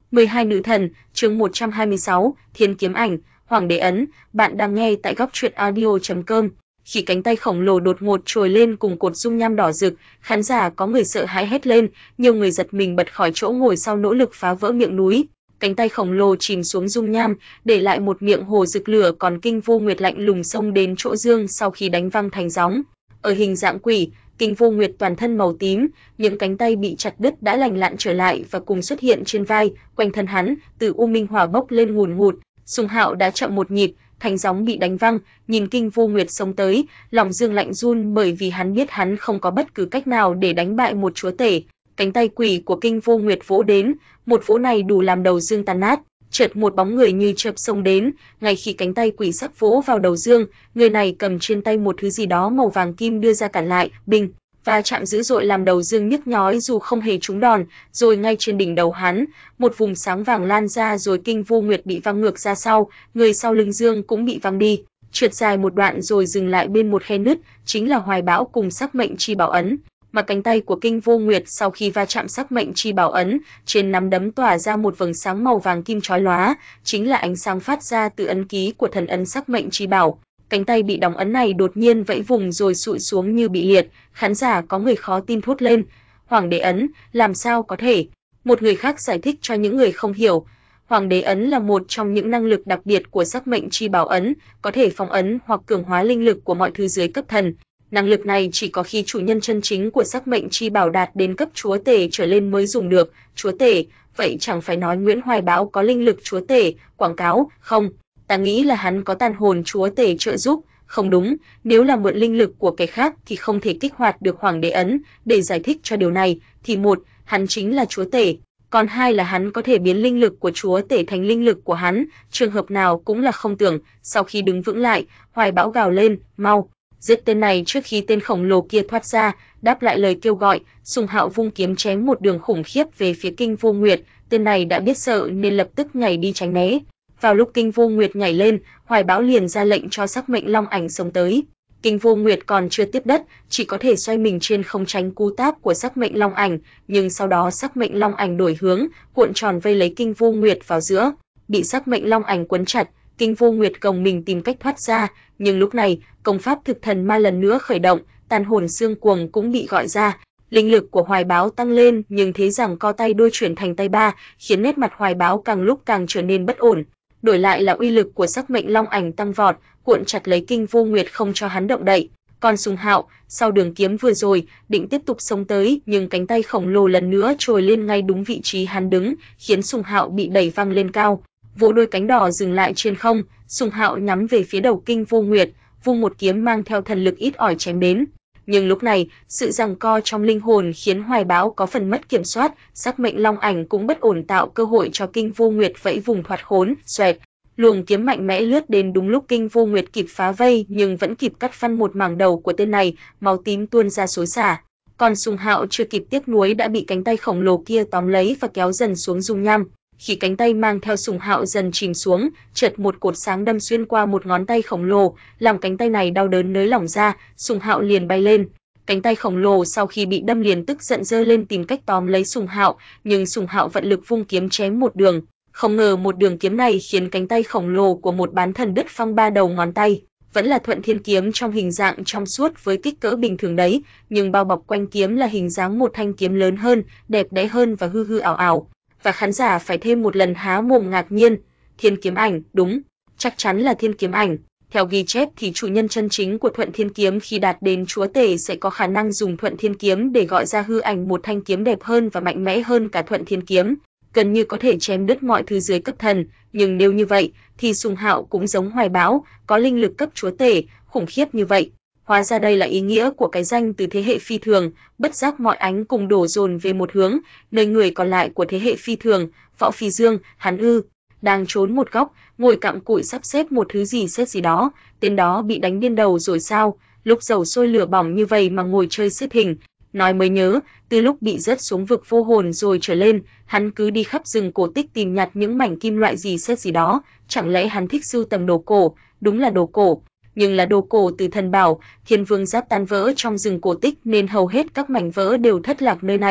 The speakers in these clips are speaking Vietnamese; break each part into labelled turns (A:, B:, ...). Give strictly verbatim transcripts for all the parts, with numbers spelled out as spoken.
A: mười hai Nữ thần, chương một trăm hai mươi sáu, Thiên kiếm ảnh, Hoàng đế ấn, bạn đang nghe tại góc truyện audio chấm com. Khi cánh tay khổng lồ đột ngột trồi lên cùng cột dung nham đỏ rực, khán giả có người sợ hãi hét lên, nhiều người giật mình bật khỏi chỗ ngồi sau nỗ lực phá vỡ miệng núi. Cánh tay khổng lồ chìm xuống dung nham, để lại một miệng hồ rực lửa, còn Kinh Vô Nguyệt lạnh lùng xông đến chỗ Dương sau khi đánh văng thành gióng. Ở hình dạng quỷ, Kinh Vô Nguyệt toàn thân màu tím, những cánh tay bị chặt đứt đã lành lặn trở lại và cùng xuất hiện trên vai, quanh thân hắn, từ u minh hỏa bốc lên ngùn ngụt. Sùng Hạo đã chậm một nhịp, thành gióng bị đánh văng, nhìn Kinh Vô Nguyệt xông tới, lòng Dương lạnh run bởi vì hắn biết hắn không có bất cứ cách nào để đánh bại một chúa tể. Cánh tay quỷ của Kinh Vô Nguyệt vỗ đến, một vỗ này đủ làm đầu Dương tan nát. Chợt một bóng người như chớp xông đến, ngay khi cánh tay quỷ sắp vỗ vào đầu Dương, người này cầm trên tay một thứ gì đó màu vàng kim đưa ra cản lại, bình và chạm dữ dội làm đầu Dương nhức nhói dù không hề trúng đòn, rồi ngay trên đỉnh đầu hắn, một vùng sáng vàng lan ra rồi Kinh Vô Nguyệt bị văng ngược ra sau, người sau lưng Dương cũng bị văng đi, trượt dài một đoạn rồi dừng lại bên một khe nứt, chính là Hoài Bão cùng Sắc Mệnh Chi Bảo ấn. Mà cánh tay của Kinh Vô Nguyệt sau khi va chạm Sắc Mệnh Chi Bảo ấn, trên nắm đấm tỏa ra một vầng sáng màu vàng kim chói lóa, chính là ánh sáng phát ra từ ấn ký của thần ấn Sắc Mệnh Chi Bảo. Cánh tay bị đóng ấn này đột nhiên vẫy vùng rồi sụi xuống như bị liệt, khán giả có người khó tin thốt lên, Hoàng đế ấn, làm sao có thể? Một người khác giải thích cho những người không hiểu, Hoàng đế ấn là một trong những năng lực đặc biệt của Sắc Mệnh Chi Bảo ấn, có thể phong ấn hoặc cường hóa linh lực của mọi thứ dưới cấp thần. Năng lực này chỉ có khi chủ nhân chân chính của Sắc Mệnh Chi Bảo đạt đến cấp chúa tể trở lên mới dùng được. Chúa tể, vậy chẳng phải nói Nguyễn Hoài Bão có linh lực chúa tể? Quảng cáo, không, ta nghĩ là hắn có tàn hồn chúa tể trợ giúp. Không đúng, nếu là mượn linh lực của kẻ khác thì không thể kích hoạt được Hoàng đế ấn. Để giải thích cho điều này, thì một, hắn chính là chúa tể, còn hai là hắn có thể biến linh lực của chúa tể thành linh lực của hắn, trường hợp nào cũng là không tưởng. Sau khi đứng vững lại, Hoài Bão gào lên, mau giết tên này trước khi tên khổng lồ kia thoát ra. Đáp lại lời kêu gọi, Sùng Hạo vung kiếm chém một đường khủng khiếp về phía Kinh Vô Nguyệt, tên này đã biết sợ nên lập tức nhảy đi tránh né. Vào lúc Kinh Vô Nguyệt nhảy lên, Hoài Bão liền ra lệnh cho Sắc Mệnh Long ảnh xông tới. Kinh Vô Nguyệt còn chưa tiếp đất, chỉ có thể xoay mình trên không tránh cú táp của Sắc Mệnh Long ảnh, nhưng sau đó Sắc Mệnh Long ảnh đổi hướng, cuộn tròn vây lấy Kinh Vô Nguyệt vào giữa. Bị Sắc Mệnh Long ảnh quấn chặt, Kinh Vô Nguyệt gồng mình tìm cách thoát ra, nhưng lúc này, công pháp Thực Thần Ma lần nữa khởi động, tàn hồn xương cuồng cũng bị gọi ra. Linh lực của Hoài Bão tăng lên, nhưng thế rằng co tay đôi chuyển thành tay ba, khiến nét mặt Hoài Bão càng lúc càng trở nên bất ổn. Đổi lại là uy lực của Sắc Mệnh Long ảnh tăng vọt, cuộn chặt lấy Kinh Vô Nguyệt không cho hắn động đậy. Còn Sùng Hạo, sau đường kiếm vừa rồi, định tiếp tục xông tới, nhưng cánh tay khổng lồ lần nữa trồi lên ngay đúng vị trí hắn đứng, khiến Sùng Hạo bị đẩy văng lên cao. Vỗ đôi cánh đỏ dừng lại trên không, Sùng Hạo nhắm về phía đầu Kinh Vô Nguyệt, vung một kiếm mang theo thần lực ít ỏi chém đến. Nhưng lúc này, sự giằng co trong linh hồn khiến Hoài Bão có phần mất kiểm soát, Sắc Mệnh Long ảnh cũng bất ổn tạo cơ hội cho Kinh Vô Nguyệt vẫy vùng thoát khốn, xoẹt. Luồng kiếm mạnh mẽ lướt đến đúng lúc Kinh Vô Nguyệt kịp phá vây nhưng vẫn kịp cắt phăng một mảng đầu của tên này, máu tím tuôn ra xối xả. Còn Sùng Hạo chưa kịp tiếc nuối đã bị cánh tay khổng lồ kia tóm lấy và kéo dần xuống dung nham. Khi cánh tay mang theo Sùng Hạo dần chìm xuống, chợt một cột sáng đâm xuyên qua một ngón tay khổng lồ, làm cánh tay này đau đớn nới lỏng ra, Sùng Hạo liền bay lên. Cánh tay khổng lồ sau khi bị đâm liền tức giận giơ lên tìm cách tóm lấy Sùng Hạo, nhưng Sùng Hạo vận lực vung kiếm chém một đường. Không ngờ một đường kiếm này khiến cánh tay khổng lồ của một bán thần đứt phăng ba đầu ngón tay. Vẫn là Thuận Thiên kiếm trong hình dạng trong suốt với kích cỡ bình thường đấy, nhưng bao bọc quanh kiếm là hình dáng một thanh kiếm lớn hơn, đẹp đẽ hơn và hư hư ảo ảo. Và khán giả phải thêm một lần há mồm ngạc nhiên, Thiên kiếm ảnh, đúng, chắc chắn là Thiên kiếm ảnh. Theo ghi chép thì chủ nhân chân chính của Thuận Thiên kiếm khi đạt đến chúa tể sẽ có khả năng dùng Thuận Thiên kiếm để gọi ra hư ảnh một thanh kiếm đẹp hơn và mạnh mẽ hơn cả Thuận Thiên kiếm, gần như có thể chém đứt mọi thứ dưới cấp thần. Nhưng nếu như vậy thì Sùng Hạo cũng giống Hoài Bão, có linh lực cấp chúa tể khủng khiếp như vậy. Hóa ra đây là ý nghĩa của cái danh từ thế hệ phi thường. Bất giác mọi ánh cùng đổ dồn về một hướng, nơi người còn lại của thế hệ phi thường, Võ Phi Dương, hắn ư, đang trốn một góc, ngồi cặm cụi sắp xếp một thứ gì xếp gì đó. Tên đó bị đánh điên đầu rồi sao? Lúc dầu sôi lửa bỏng như vậy mà ngồi chơi xếp hình. Nói mới nhớ, từ lúc bị rớt xuống vực vô hồn rồi trở lên, hắn cứ đi khắp rừng cổ tích tìm nhặt những mảnh kim loại gì xếp gì đó. Chẳng lẽ hắn thích sưu tầm đồ cổ? Đúng là đồ cổ, nhưng là đồ cổ từ thần bảo, Thiên Vương Giáp tan vỡ trong rừng cổ tích nên hầu hết các mảnh vỡ đều thất lạc nơi này.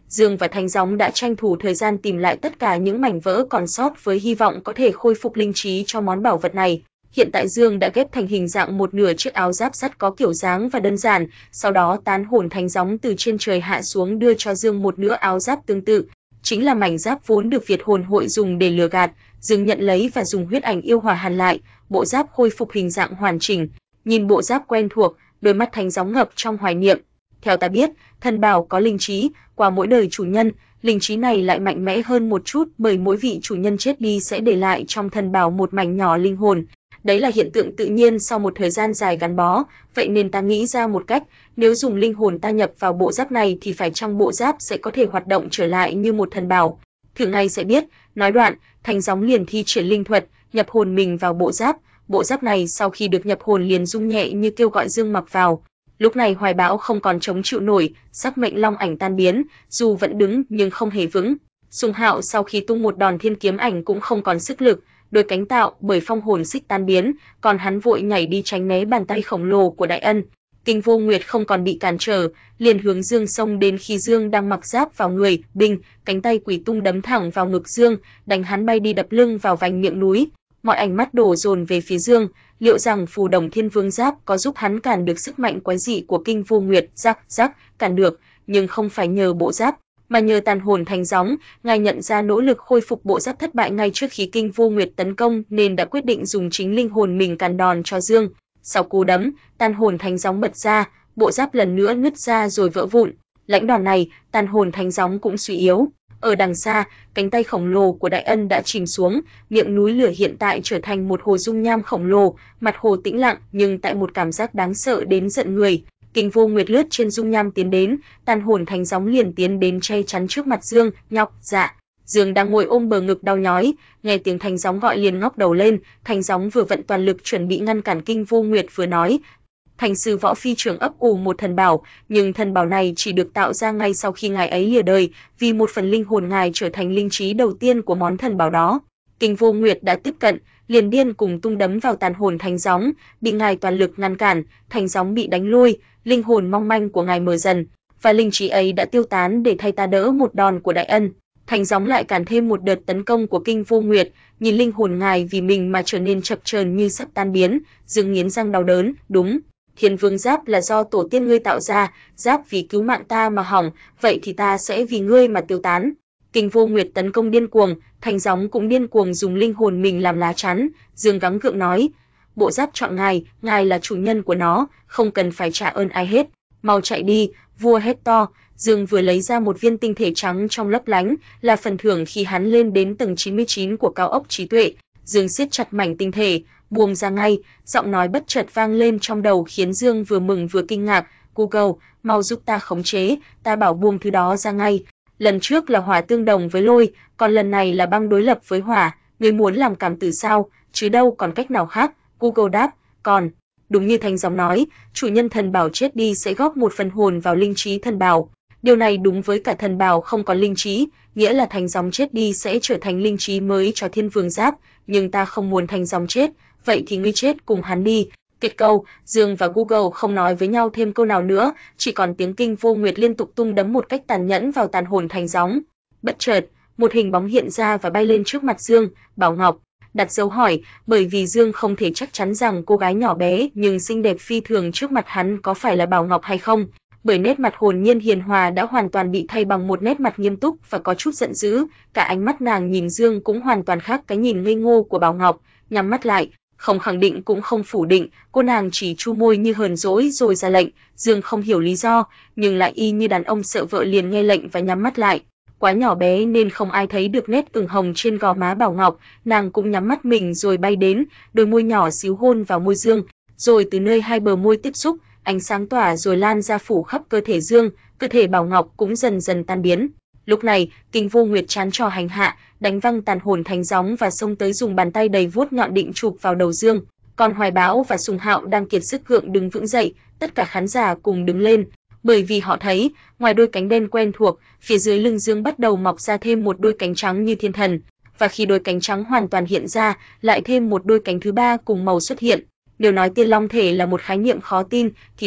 A: Dương và Thánh Gióng đã tranh thủ thời gian tìm lại tất cả những mảnh vỡ còn sót với hy vọng có thể khôi phục linh trí cho món bảo vật này. Hiện tại Dương đã ghép thành hình dạng một nửa chiếc áo giáp sắt có kiểu dáng và đơn giản, sau đó tán hồn Thánh Gióng từ trên trời hạ xuống đưa cho Dương một nửa áo giáp tương tự, chính là mảnh giáp vốn được Việt hồn hội dùng để lừa gạt. Dương nhận lấy và dùng huyết ảnh yêu hỏa hàn lại, bộ giáp khôi phục hình dạng hoàn chỉnh. Nhìn bộ giáp quen thuộc, đôi mắt Thánh Gióng ngập trong hoài niệm. Theo ta biết, thần bảo có linh trí, qua mỗi đời chủ nhân, linh trí này lại mạnh mẽ hơn một chút bởi mỗi vị chủ nhân chết đi sẽ để lại trong thần bảo một mảnh nhỏ linh hồn. Đấy là hiện tượng tự nhiên sau một thời gian dài gắn bó, vậy nên ta nghĩ ra một cách, nếu dùng linh hồn ta nhập vào bộ giáp này thì phải chăng bộ giáp sẽ có thể hoạt động trở lại như một thần bảo. Thử ngay sẽ biết. Nói đoạn, Thánh Gióng liền thi triển linh thuật, nhập hồn mình vào bộ giáp. Bộ giáp này sau khi được nhập hồn liền rung nhẹ như kêu gọi Dương mặc vào. Lúc này Hoài Bão không còn chống chịu nổi, sắc mệnh long ảnh tan biến, dù vẫn đứng nhưng không hề vững. Sùng Hạo sau khi tung một đòn thiên kiếm ảnh cũng không còn sức lực, đôi cánh tạo bởi phong hồn xích tan biến, còn hắn vội nhảy đi tránh né bàn tay khổng lồ của Đại Ân. Kinh Vô Nguyệt không còn bị cản trở, liền hướng Dương xông đến khi Dương đang mặc giáp vào người, binh, cánh tay quỷ tung đấm thẳng vào ngực Dương, đánh hắn bay đi đập lưng vào vành miệng núi. Mọi ánh mắt đổ dồn về phía Dương, liệu rằng Phù Đồng Thiên Vương Giáp có giúp hắn cản được sức mạnh quái dị của Kinh Vô Nguyệt? Rắc rắc, cản được, nhưng không phải nhờ bộ giáp, mà nhờ tàn hồn Thánh Gióng. Ngài nhận ra nỗ lực khôi phục bộ giáp thất bại ngay trước khi Kinh Vô Nguyệt tấn công nên đã quyết định dùng chính linh hồn mình cản đòn cho Dương. Sau cú đấm, tàn hồn Thánh Gióng bật ra, bộ giáp lần nữa nứt ra rồi vỡ vụn. Lãnh đòn này, tàn hồn Thánh Gióng cũng suy yếu. Ở đằng xa, cánh tay khổng lồ của Đại Ân đã chìm xuống, miệng núi lửa hiện tại trở thành một hồ dung nham khổng lồ, mặt hồ tĩnh lặng nhưng tại một cảm giác đáng sợ đến giận người. Kinh Vô Nguyệt lướt trên dung nham tiến đến, tàn hồn Thánh Gióng liền tiến đến che chắn trước mặt Dương. Nhóc, dạ. Dương đang ngồi ôm bờ ngực đau nhói, nghe tiếng Thánh Gióng gọi liền ngóc đầu lên. Thánh Gióng vừa vận toàn lực chuẩn bị ngăn cản Kinh Vô Nguyệt vừa nói: Thành sư võ phi trưởng ấp ủ một thần bảo, nhưng thần bảo này chỉ được tạo ra ngay sau khi ngài ấy lìa đời, vì một phần linh hồn ngài trở thành linh trí đầu tiên của món thần bảo đó. Kinh Vô Nguyệt đã tiếp cận, liền điên cùng tung đấm vào tàn hồn Thánh Gióng, bị ngài toàn lực ngăn cản, Thánh Gióng bị đánh lui, linh hồn mong manh của ngài mờ dần, và linh trí ấy đã tiêu tán để thay ta đỡ một đòn của Đại Ân. Thánh Gióng lại cản thêm một đợt tấn công của Kinh Vô Nguyệt, nhìn linh hồn ngài vì mình mà trở nên chập chờn như sắp tan biến, Dương nghiến răng đau đớn. Đúng, Thiên Vương Giáp là do tổ tiên ngươi tạo ra, giáp vì cứu mạng ta mà hỏng, vậy thì ta sẽ vì ngươi mà tiêu tán. Kinh Vô Nguyệt tấn công điên cuồng, Thánh Gióng cũng điên cuồng dùng linh hồn mình làm lá chắn. Dương gắng gượng nói: bộ giáp chọn ngài, ngài là chủ nhân của nó, không cần phải trả ơn ai hết. Mau chạy đi, vua hét to. Dương vừa lấy ra một viên tinh thể trắng trong lấp lánh, là phần thưởng khi hắn lên đến tầng chín mươi chín của cao ốc trí tuệ. Dương siết chặt mảnh tinh thể, buông ra ngay, giọng nói bất chợt vang lên trong đầu khiến Dương vừa mừng vừa kinh ngạc. Google, mau giúp ta khống chế, ta bảo buông thứ đó ra ngay. Lần trước là hỏa tương đồng với lôi, còn lần này là băng đối lập với hỏa, ngươi muốn làm cảm tử sao, chứ đâu còn cách nào khác. Google đáp, còn, đúng như Thánh Gióng nói, chủ nhân thần bảo chết đi sẽ góp một phần hồn vào linh trí thần bảo. Điều này đúng với cả thần bảo không có linh trí, nghĩa là Thánh Gióng chết đi sẽ trở thành linh trí mới cho Thiên Vương Giáp, nhưng ta không muốn Thánh Gióng chết, vậy thì ngươi chết cùng hắn đi. Kết câu, Dương và Google không nói với nhau thêm câu nào nữa, chỉ còn tiếng Kinh Vô Nguyệt liên tục tung đấm một cách tàn nhẫn vào tàn hồn Thánh Gióng. Bất chợt, một hình bóng hiện ra và bay lên trước mặt Dương. Bảo Ngọc. Đặt dấu hỏi, bởi vì Dương không thể chắc chắn rằng cô gái nhỏ bé nhưng xinh đẹp phi thường trước mặt hắn có phải là Bảo Ngọc hay không, bởi nét mặt hồn nhiên hiền hòa đã hoàn toàn bị thay bằng một nét mặt nghiêm túc và có chút giận dữ. Cả ánh mắt nàng nhìn Dương cũng hoàn toàn khác cái nhìn ngây ngô của Bảo Ngọc. Nhắm mắt lại, không khẳng định cũng không phủ định, cô nàng chỉ chu môi như hờn dỗi rồi ra lệnh. Dương không hiểu lý do, nhưng lại y như đàn ông sợ vợ liền nghe lệnh và nhắm mắt lại. Quá nhỏ bé nên không ai thấy được nét ửng hồng trên gò má Bảo Ngọc, nàng cũng nhắm mắt mình rồi bay đến, đôi môi nhỏ xíu hôn vào môi Dương, rồi từ nơi hai bờ môi tiếp xúc, ánh sáng tỏa rồi lan ra phủ khắp cơ thể Dương, cơ thể Bảo Ngọc cũng dần dần tan biến. Lúc này, Kinh Vô Nguyệt chán trò hành hạ, đánh văng tàn hồn Thánh Gióng và xông tới dùng bàn tay đầy vuốt nhọn định chụp vào đầu Dương. Còn Hoài Bão và Sùng Hạo đang kiệt sức gượng đứng vững dậy, tất cả khán giả cùng đứng lên, bởi vì họ thấy, ngoài đôi cánh đen quen thuộc, phía dưới lưng Dương bắt đầu mọc ra thêm một đôi cánh trắng như thiên thần, và khi đôi cánh trắng hoàn toàn hiện ra, lại thêm một đôi cánh thứ ba cùng màu xuất hiện. Nếu nói Tiên Long thể là một khái niệm khó tin, thì đây,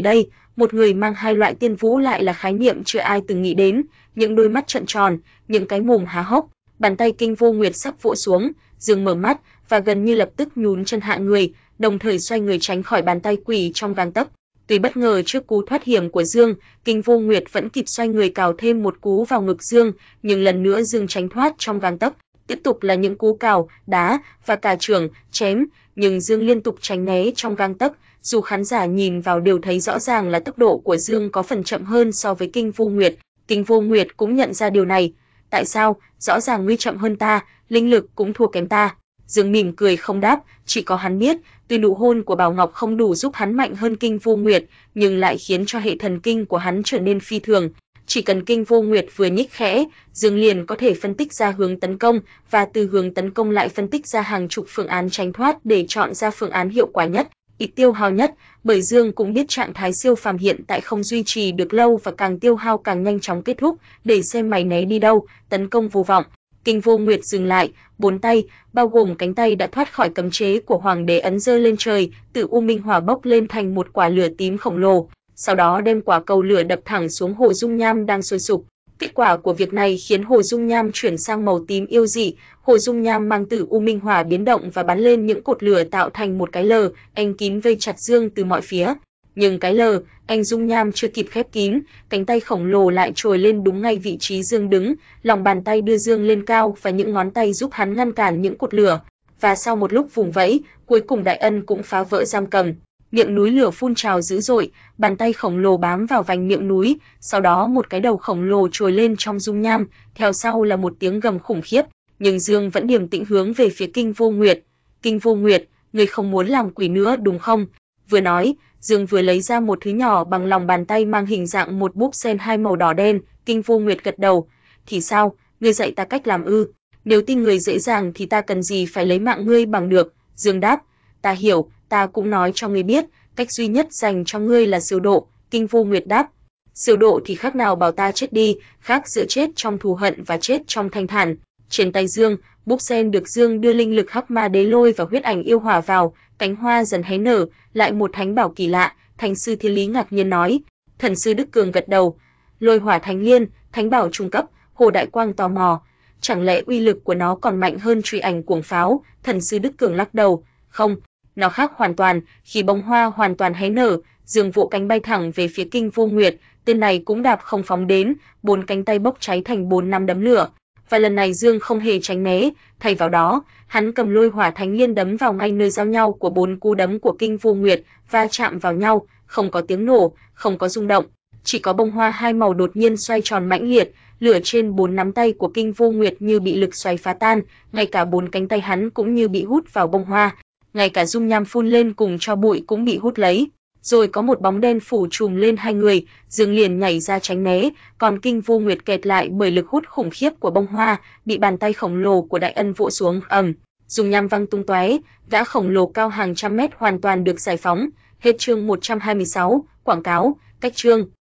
A: một người mang hai loại tiên vũ lại là khái niệm chưa ai từng nghĩ đến, những đôi mắt trợn tròn, những cái mồm há hốc, bàn tay Kinh Vô Nguyệt sắp vỗ xuống, Dương mở mắt và gần như lập tức nhún chân hạ người, đồng thời xoay người tránh khỏi bàn tay quỷ trong gang tấc. Tuy bất ngờ trước cú thoát hiểm của Dương, Kinh Vô Nguyệt vẫn kịp xoay người cào thêm một cú vào ngực Dương, nhưng lần nữa Dương tránh thoát trong gang tấc. Tiếp tục là những cú cào, đá và cả chưởng, chém, nhưng Dương liên tục tránh né trong gang tấc. Dù khán giả nhìn vào đều thấy rõ ràng là tốc độ của Dương có phần chậm hơn so với Kinh Vô Nguyệt. Kinh Vô Nguyệt cũng nhận ra điều này. Tại sao? Rõ ràng ngươi chậm hơn ta, linh lực cũng thua kém ta. Dương mỉm cười không đáp, chỉ có hắn biết, tuy nụ hôn của Bảo Ngọc không đủ giúp hắn mạnh hơn Kinh Vô Nguyệt, nhưng lại khiến cho hệ thần kinh của hắn trở nên phi thường. Chỉ cần Kinh Vô Nguyệt vừa nhích khẽ, Dương liền có thể phân tích ra hướng tấn công, và từ hướng tấn công lại phân tích ra hàng chục phương án tránh thoát để chọn ra phương án hiệu quả nhất, ít tiêu hao nhất, bởi Dương cũng biết trạng thái siêu phàm hiện tại không duy trì được lâu và càng tiêu hao càng nhanh chóng kết thúc, để xem mày né đi đâu, tấn công vô vọng. Kinh Vô Nguyệt dừng lại, bốn tay, bao gồm cánh tay đã thoát khỏi cấm chế của Hoàng đế ấn giơ lên trời, tự U Minh Hỏa bốc lên thành một quả lửa tím khổng lồ, sau đó đem quả cầu lửa đập thẳng xuống hồ dung nham đang sôi sục. Kết quả của việc này khiến hồ dung nham chuyển sang màu tím yêu dị, hồ dung nham mang tử U Minh Hỏa biến động và bắn lên những cột lửa tạo thành một cái lờ, anh kín vây chặt Dương từ mọi phía. Nhưng cái lờ, anh dung nham chưa kịp khép kín, cánh tay khổng lồ lại trồi lên đúng ngay vị trí Dương đứng, lòng bàn tay đưa Dương lên cao và những ngón tay giúp hắn ngăn cản những cột lửa. Và sau một lúc vùng vẫy, cuối cùng Đại Ân cũng phá vỡ giam cầm. Miệng núi lửa phun trào dữ dội, bàn tay khổng lồ bám vào vành miệng núi, sau đó một cái đầu khổng lồ trồi lên trong dung nham, theo sau là một tiếng gầm khủng khiếp, nhưng Dương vẫn điềm tĩnh hướng về phía Kinh Vô Nguyệt. Kinh Vô Nguyệt, ngươi không muốn làm quỷ nữa đúng không? Vừa nói, Dương vừa lấy ra một thứ nhỏ bằng lòng bàn tay mang hình dạng một búp sen hai màu đỏ đen. Kinh Vô Nguyệt gật đầu. Thì sao, ngươi dạy ta cách làm ư? Nếu tin người dễ dàng thì ta cần gì phải lấy mạng ngươi bằng được? Dương đáp. Ta hiểu, ta cũng nói cho ngươi biết, cách duy nhất dành cho ngươi là siêu độ. Kinh Vô Nguyệt đáp. Siêu độ thì khác nào bảo ta chết đi, khác giữa chết trong thù hận và chết trong thanh thản. Trên tay Dương, búp sen được Dương đưa linh lực Hắc Ma Đế Lôi và huyết ảnh yêu hỏa vào, cánh hoa dần hé nở, lại một thánh bảo kỳ lạ. Thánh sư Thiên Lý ngạc nhiên nói. Thần sư Đức Cường gật đầu. Lôi hỏa thánh liên, thánh bảo trung cấp. Hồ Đại Quang tò mò. Chẳng lẽ uy lực của nó còn mạnh hơn truy ảnh cuồng pháo? Thần sư Đức Cường lắc đầu. Không, nó khác hoàn toàn. Khi bông hoa hoàn toàn hé nở, Dương vỗ cánh bay thẳng về phía Kinh Vô Nguyệt. Tên này cũng đạp không phóng đến, bốn cánh tay bốc cháy thành bốn năm đấm lửa. Và lần này Dương không hề tránh né, thay vào đó, hắn cầm lôi hỏa thánh liên đấm vào ngay nơi giao nhau của bốn cú đấm của Kinh Vô Nguyệt, va chạm vào nhau, không có tiếng nổ, không có rung động, chỉ có bông hoa hai màu đột nhiên xoay tròn mãnh liệt, lửa trên bốn nắm tay của Kinh Vô Nguyệt như bị lực xoáy phá tan, ngay cả bốn cánh tay hắn cũng như bị hút vào bông hoa, ngay cả dung nham phun lên cùng cho bụi cũng bị hút lấy. Rồi có một bóng đen phủ trùm lên hai người, Dương liền nhảy ra tránh né, còn Kinh Vô Nguyệt kẹt lại bởi lực hút khủng khiếp của bông hoa, bị bàn tay khổng lồ của Đại Ân vỗ xuống, ầm, dung nham văng tung tóe, gã khổng lồ cao hàng trăm mét hoàn toàn được giải phóng. Hết chương một trăm hai mươi sáu, quảng cáo, cách chương